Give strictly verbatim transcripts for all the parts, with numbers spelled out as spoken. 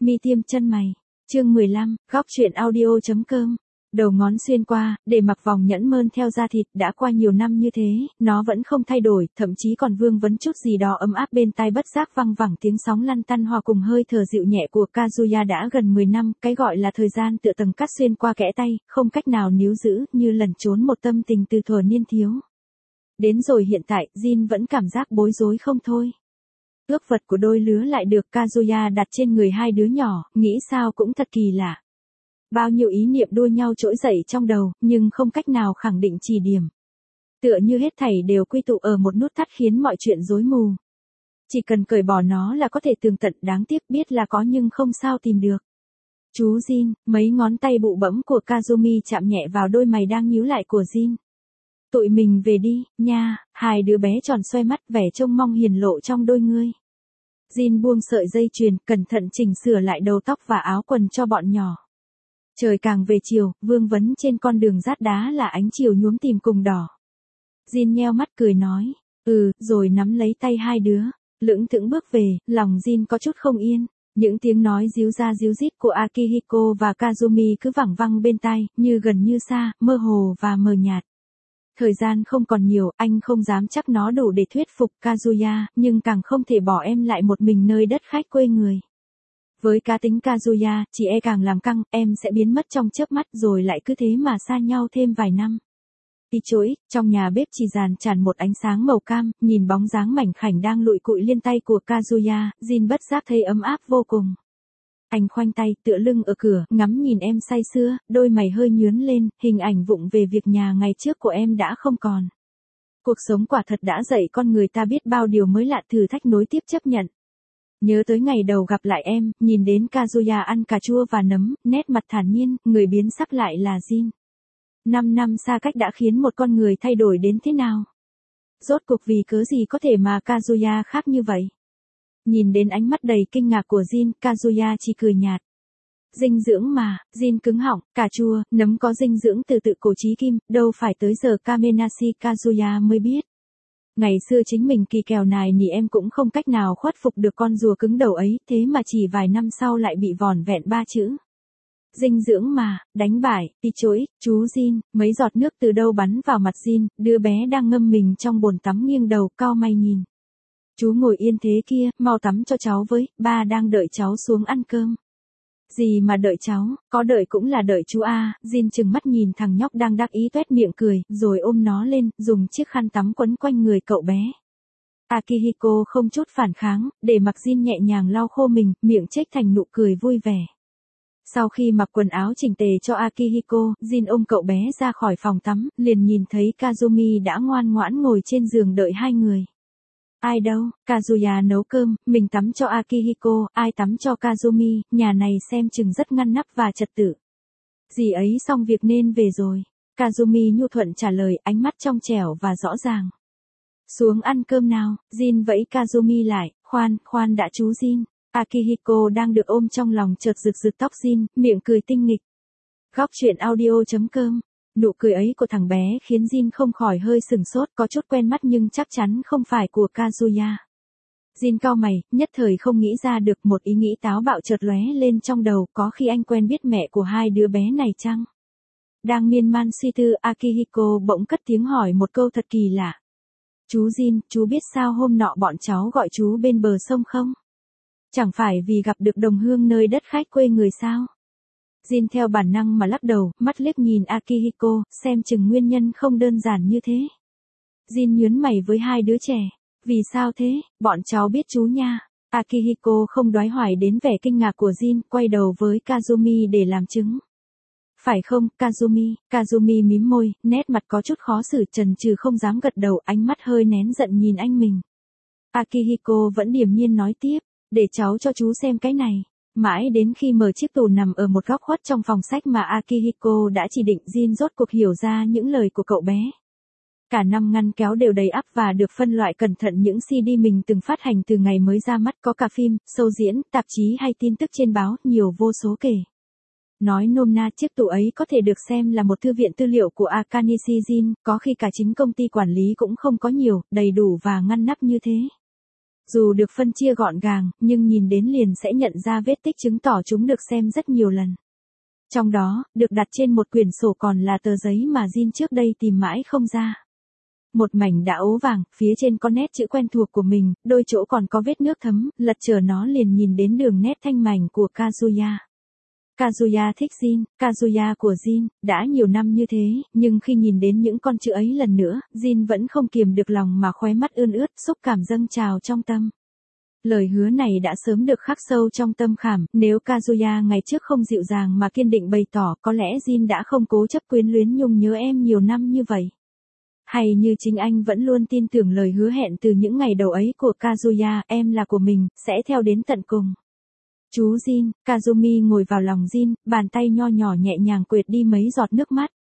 Mi tiêm chân mày. Chương mười lăm, góc truyện audio.com. Đầu ngón xuyên qua, để mặc vòng nhẫn mơn theo da thịt, đã qua nhiều năm như thế, nó vẫn không thay đổi, thậm chí còn vương vấn chút gì đó ấm áp bên tai, bất giác văng vẳng tiếng sóng lăn tăn hòa cùng hơi thở dịu nhẹ của Kazuya. Đã gần mười năm, cái gọi là thời gian tựa tầng cắt xuyên qua kẽ tay, không cách nào níu giữ, như lẩn trốn một tâm tình từ thuở niên thiếu. Đến rồi hiện tại, Jin vẫn cảm giác bối rối không thôi. Ước vật của đôi lứa lại được Kazuya đặt trên người hai đứa nhỏ, nghĩ sao cũng thật kỳ lạ. Bao nhiêu ý niệm đua nhau trỗi dậy trong đầu, nhưng không cách nào khẳng định chỉ điểm. Tựa như hết thảy đều quy tụ ở một nút thắt khiến mọi chuyện rối mù. Chỉ cần cởi bỏ nó là có thể tường tận, đáng tiếc biết là có nhưng không sao tìm được. Chú Jin, mấy ngón tay bụ bẫm của Kazumi chạm nhẹ vào đôi mày đang nhíu lại của Jin. Tụi mình về đi, nha, hai đứa bé tròn xoay mắt, vẻ trông mong hiền lộ trong đôi ngươi. Jin buông sợi dây chuyền, cẩn thận chỉnh sửa lại đầu tóc và áo quần cho bọn nhỏ. Trời càng về chiều, vương vấn trên con đường rát đá là ánh chiều nhuốm tìm cùng đỏ. Jin nheo mắt cười nói, ừ, rồi nắm lấy tay hai đứa, lững thững bước về, lòng Jin có chút không yên. Những tiếng nói díu ra díu dít của Akihiko và Kazumi cứ vẳng văng bên tai, như gần như xa, mơ hồ và mờ nhạt. Thời gian không còn nhiều, anh không dám chắc nó đủ để thuyết phục Kazuya, nhưng càng không thể bỏ em lại một mình nơi đất khách quê người. Với cá tính Kazuya, chị e càng làm căng, em sẽ biến mất trong chớp mắt rồi lại cứ thế mà xa nhau thêm vài năm. Tí chối, trong nhà bếp chỉ dàn tràn một ánh sáng màu cam, nhìn bóng dáng mảnh khảnh đang lụi cụi liên tay của Kazuya, Jin bất giác thấy ấm áp vô cùng. Anh khoanh tay, tựa lưng ở cửa, ngắm nhìn em say sưa, đôi mày hơi nhướn lên, hình ảnh vụng về việc nhà ngày trước của em đã không còn. Cuộc sống quả thật đã dạy con người ta biết bao điều mới lạ, thử thách nối tiếp chấp nhận. Nhớ tới ngày đầu gặp lại em, nhìn đến Kazuya ăn cà chua và nấm, nét mặt thản nhiên, người biến sắc lại là Jin. Năm năm xa cách đã khiến một con người thay đổi đến thế nào? Rốt cuộc vì cớ gì có thể mà Kazuya khác như vậy? Nhìn đến ánh mắt đầy kinh ngạc của Jin, Kazuya chỉ cười nhạt. Dinh dưỡng mà, Jin cứng họng, cà chua, nấm có dinh dưỡng từ tự cổ chí kim, đâu phải tới giờ Kamenashi Kazuya mới biết. Ngày xưa chính mình kỳ kèo nài nỉ em cũng không cách nào khuất phục được con rùa cứng đầu ấy, thế mà chỉ vài năm sau lại bị vỏn vẹn ba chữ. Dinh dưỡng mà, đánh bại, tí chối, chú Jin, mấy giọt nước từ đâu bắn vào mặt Jin, đứa bé đang ngâm mình trong bồn tắm nghiêng đầu, cau mày nhìn. Chú ngồi yên thế kia, mau tắm cho cháu với, ba đang đợi cháu xuống ăn cơm. Gì mà đợi cháu, có đợi cũng là đợi chú a. Jin chừng mắt nhìn thằng nhóc đang đắc ý tuét miệng cười, rồi ôm nó lên, dùng chiếc khăn tắm quấn quanh người cậu bé. Akihiko không chút phản kháng, để mặc Jin nhẹ nhàng lau khô mình, miệng chếch thành nụ cười vui vẻ. Sau khi mặc quần áo chỉnh tề cho Akihiko, Jin ôm cậu bé ra khỏi phòng tắm, liền nhìn thấy Kazumi đã ngoan ngoãn ngồi trên giường đợi hai người. Ai đâu, Kazuya nấu cơm, mình tắm cho Akihiko, ai tắm cho Kazumi, nhà này xem chừng rất ngăn nắp và trật tự. Dì ấy xong việc nên về rồi. Kazumi nhu thuận trả lời, ánh mắt trong trẻo và rõ ràng. Xuống ăn cơm nào, Jin vẫy Kazumi lại, khoan, khoan đã chú Jin. Akihiko đang được ôm trong lòng chợt rực rực tóc Jin, miệng cười tinh nghịch. Góc truyện audio.com. Nụ cười ấy của thằng bé khiến Jin không khỏi hơi sừng sốt, có chút quen mắt nhưng chắc chắn không phải của Kazuya. Jin cau mày, nhất thời không nghĩ ra được, một ý nghĩ táo bạo chợt lóe lên trong đầu, có khi anh quen biết mẹ của hai đứa bé này chăng? Đang miên man suy tư, Akihiko bỗng cất tiếng hỏi một câu thật kỳ lạ. Chú Jin, chú biết sao hôm nọ bọn cháu gọi chú bên bờ sông không? Chẳng phải vì gặp được đồng hương nơi đất khách quê người sao? Jin theo bản năng mà lắc đầu, mắt liếc nhìn Akihiko, xem chừng nguyên nhân không đơn giản như thế. Jin nhướng mày với hai đứa trẻ. Vì sao thế, bọn cháu biết chú nha. Akihiko không đoái hoài đến vẻ kinh ngạc của Jin, quay đầu với Kazumi để làm chứng. Phải không, Kazumi? Kazumi mím môi, nét mặt có chút khó xử, chần chừ không dám gật đầu, ánh mắt hơi nén giận nhìn anh mình. Akihiko vẫn điềm nhiên nói tiếp, để cháu cho chú xem cái này. Mãi đến khi mở chiếc tủ nằm ở một góc khuất trong phòng sách mà Akihiko đã chỉ định, Jin rốt cuộc hiểu ra những lời của cậu bé. Cả năm ngăn kéo đều đầy ắp và được phân loại cẩn thận những xê đê mình từng phát hành từ ngày mới ra mắt, có cả phim, show diễn, tạp chí hay tin tức trên báo, nhiều vô số kể. Nói nôm na, chiếc tủ ấy có thể được xem là một thư viện tư liệu của Akanishi Jin, có khi cả chính công ty quản lý cũng không có nhiều, đầy đủ và ngăn nắp như thế. Dù được phân chia gọn gàng, nhưng nhìn đến liền sẽ nhận ra vết tích chứng tỏ chúng được xem rất nhiều lần. Trong đó, được đặt trên một quyển sổ còn là tờ giấy mà Jin trước đây tìm mãi không ra. Một mảnh đã ố vàng, phía trên có nét chữ quen thuộc của mình, đôi chỗ còn có vết nước thấm, lật chờ nó liền nhìn đến đường nét thanh mảnh của Kazuya. Kazuya thích Jin, Kazuya của Jin, đã nhiều năm như thế, nhưng khi nhìn đến những con chữ ấy lần nữa, Jin vẫn không kiềm được lòng mà khóe mắt ươn ướt, xúc cảm dâng trào trong tâm. Lời hứa này đã sớm được khắc sâu trong tâm khảm, nếu Kazuya ngày trước không dịu dàng mà kiên định bày tỏ, có lẽ Jin đã không cố chấp quyến luyến nhung nhớ em nhiều năm như vậy. Hay như chính anh vẫn luôn tin tưởng lời hứa hẹn từ những ngày đầu ấy của Kazuya, em là của mình, sẽ theo đến tận cùng. Chú Jin, Kazumi ngồi vào lòng Jin, bàn tay nho nhỏ nhẹ nhàng quệt đi mấy giọt nước mắt.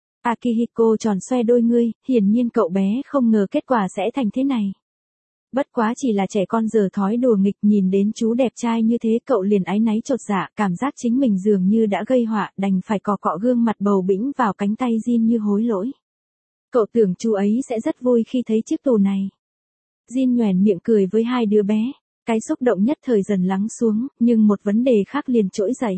Akihiko tròn xoe đôi ngươi, hiển nhiên cậu bé không ngờ kết quả sẽ thành thế này. Bất quá chỉ là trẻ con giờ thói đùa nghịch, nhìn đến chú đẹp trai như thế cậu liền áy náy chột dạ, cảm giác chính mình dường như đã gây họa, đành phải cọ cọ gương mặt bầu bĩnh vào cánh tay Jin như hối lỗi. Cậu tưởng chú ấy sẽ rất vui khi thấy chiếc tù này. Jin nhoẻn miệng cười với hai đứa bé. Cái xúc động nhất thời dần lắng xuống, nhưng một vấn đề khác liền trỗi dậy.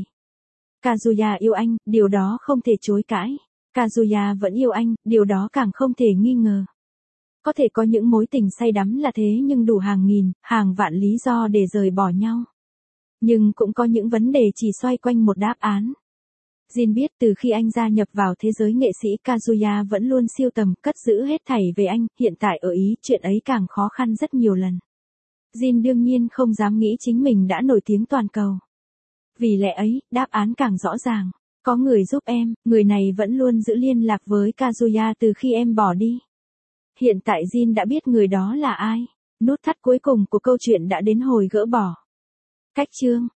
Kazuya yêu anh, điều đó không thể chối cãi. Kazuya vẫn yêu anh, điều đó càng không thể nghi ngờ. Có thể có những mối tình say đắm là thế nhưng đủ hàng nghìn, hàng vạn lý do để rời bỏ nhau. Nhưng cũng có những vấn đề chỉ xoay quanh một đáp án. Jin biết từ khi anh gia nhập vào thế giới nghệ sĩ, Kazuya vẫn luôn siêu tầm, cất giữ hết thảy về anh, hiện tại ở Ý, chuyện ấy càng khó khăn rất nhiều lần. Jin đương nhiên không dám nghĩ chính mình đã nổi tiếng toàn cầu. Vì lẽ ấy, đáp án càng rõ ràng. Có người giúp em, người này vẫn luôn giữ liên lạc với Kazuya từ khi em bỏ đi. Hiện tại Jin đã biết người đó là ai. Nút thắt cuối cùng của câu chuyện đã đến hồi gỡ bỏ. Cách chương